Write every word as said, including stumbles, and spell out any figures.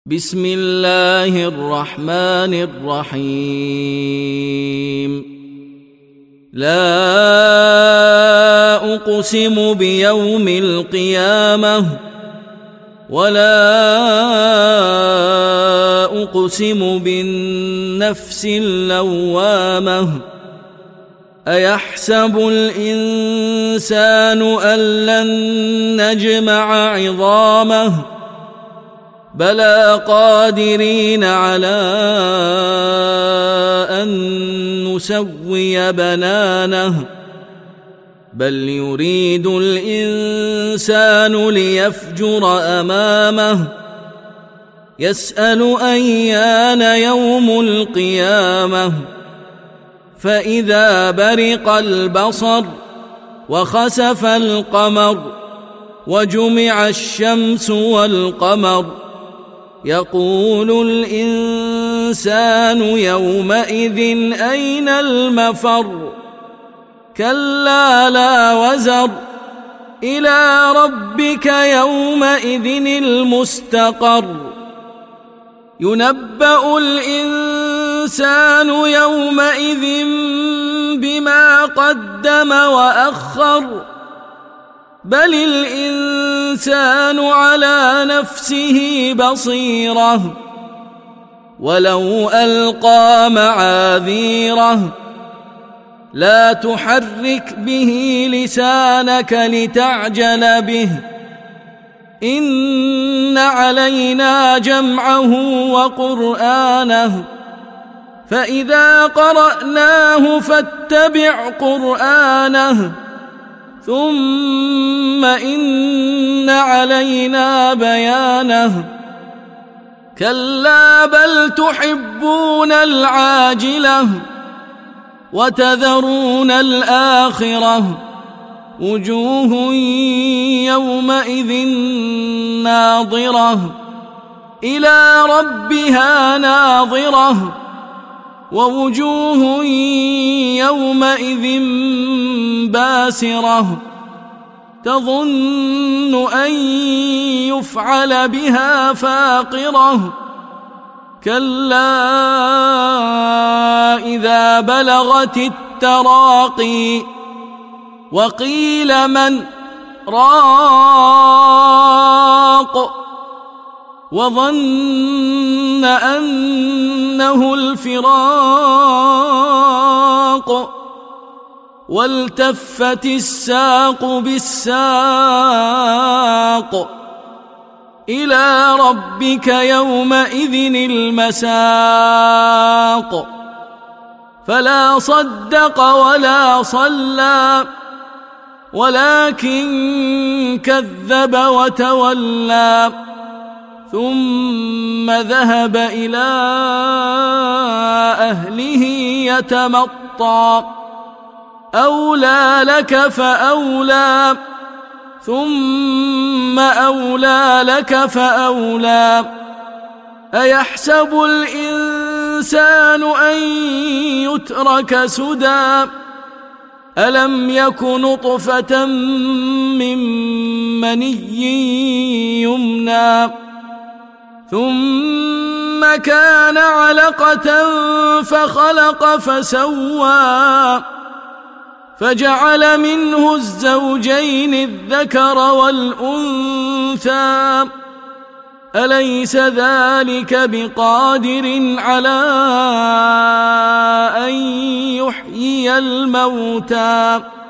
بسم الله الرحمن الرحيم لا أقسم بيوم القيامة ولا أقسم بالنفس اللوامة أيحسب الإنسان أن لن نجمع عظامه بلى قادرين على أن نسوي بنانه بل يريد الإنسان ليفجر أمامه يسأل أيان يوم القيامة فإذا برق البصر وخسف القمر وجمع الشمس والقمر يقول الإنسان يومئذ أين المفر كلا لا وزر إلى ربك يومئذ المستقر ينبأ الإنسان يومئذ بما قدم وأخر بل الإنسان على نفسه بصيرة ولو ألقى معاذيره لا تحرك به لسانك لتعجل به إن علينا جمعه وقرآنه فإذا قرأناه فاتبع قرآنه ثم إن علينا بيانه كلا بل تحبون العاجلة وتذرون الآخرة وجوه يومئذ ناظرة إلى ربها ناظرة ووجوه يومئذ باسرة تظن أن يفعل بها فاقرة كلا إذا بلغت التراقي وقيل من راق وظن أنه الفراق والتفت الساق بالساق إلى ربك يومئذ المساق فلا صدق ولا صلى ولكن كذب وتولى ثم ذهب إلى أهله يتمطى أولى لك فأولى ثم أولى لك فأولى أيحسب الإنسان أن يترك سدى ألم يك نطفة من مني يمنى ثم كان علقة فخلق فسوى فجعل منه الزوجين الذكر والأنثى أليس ذلك بقادر على أن يحيي الموتى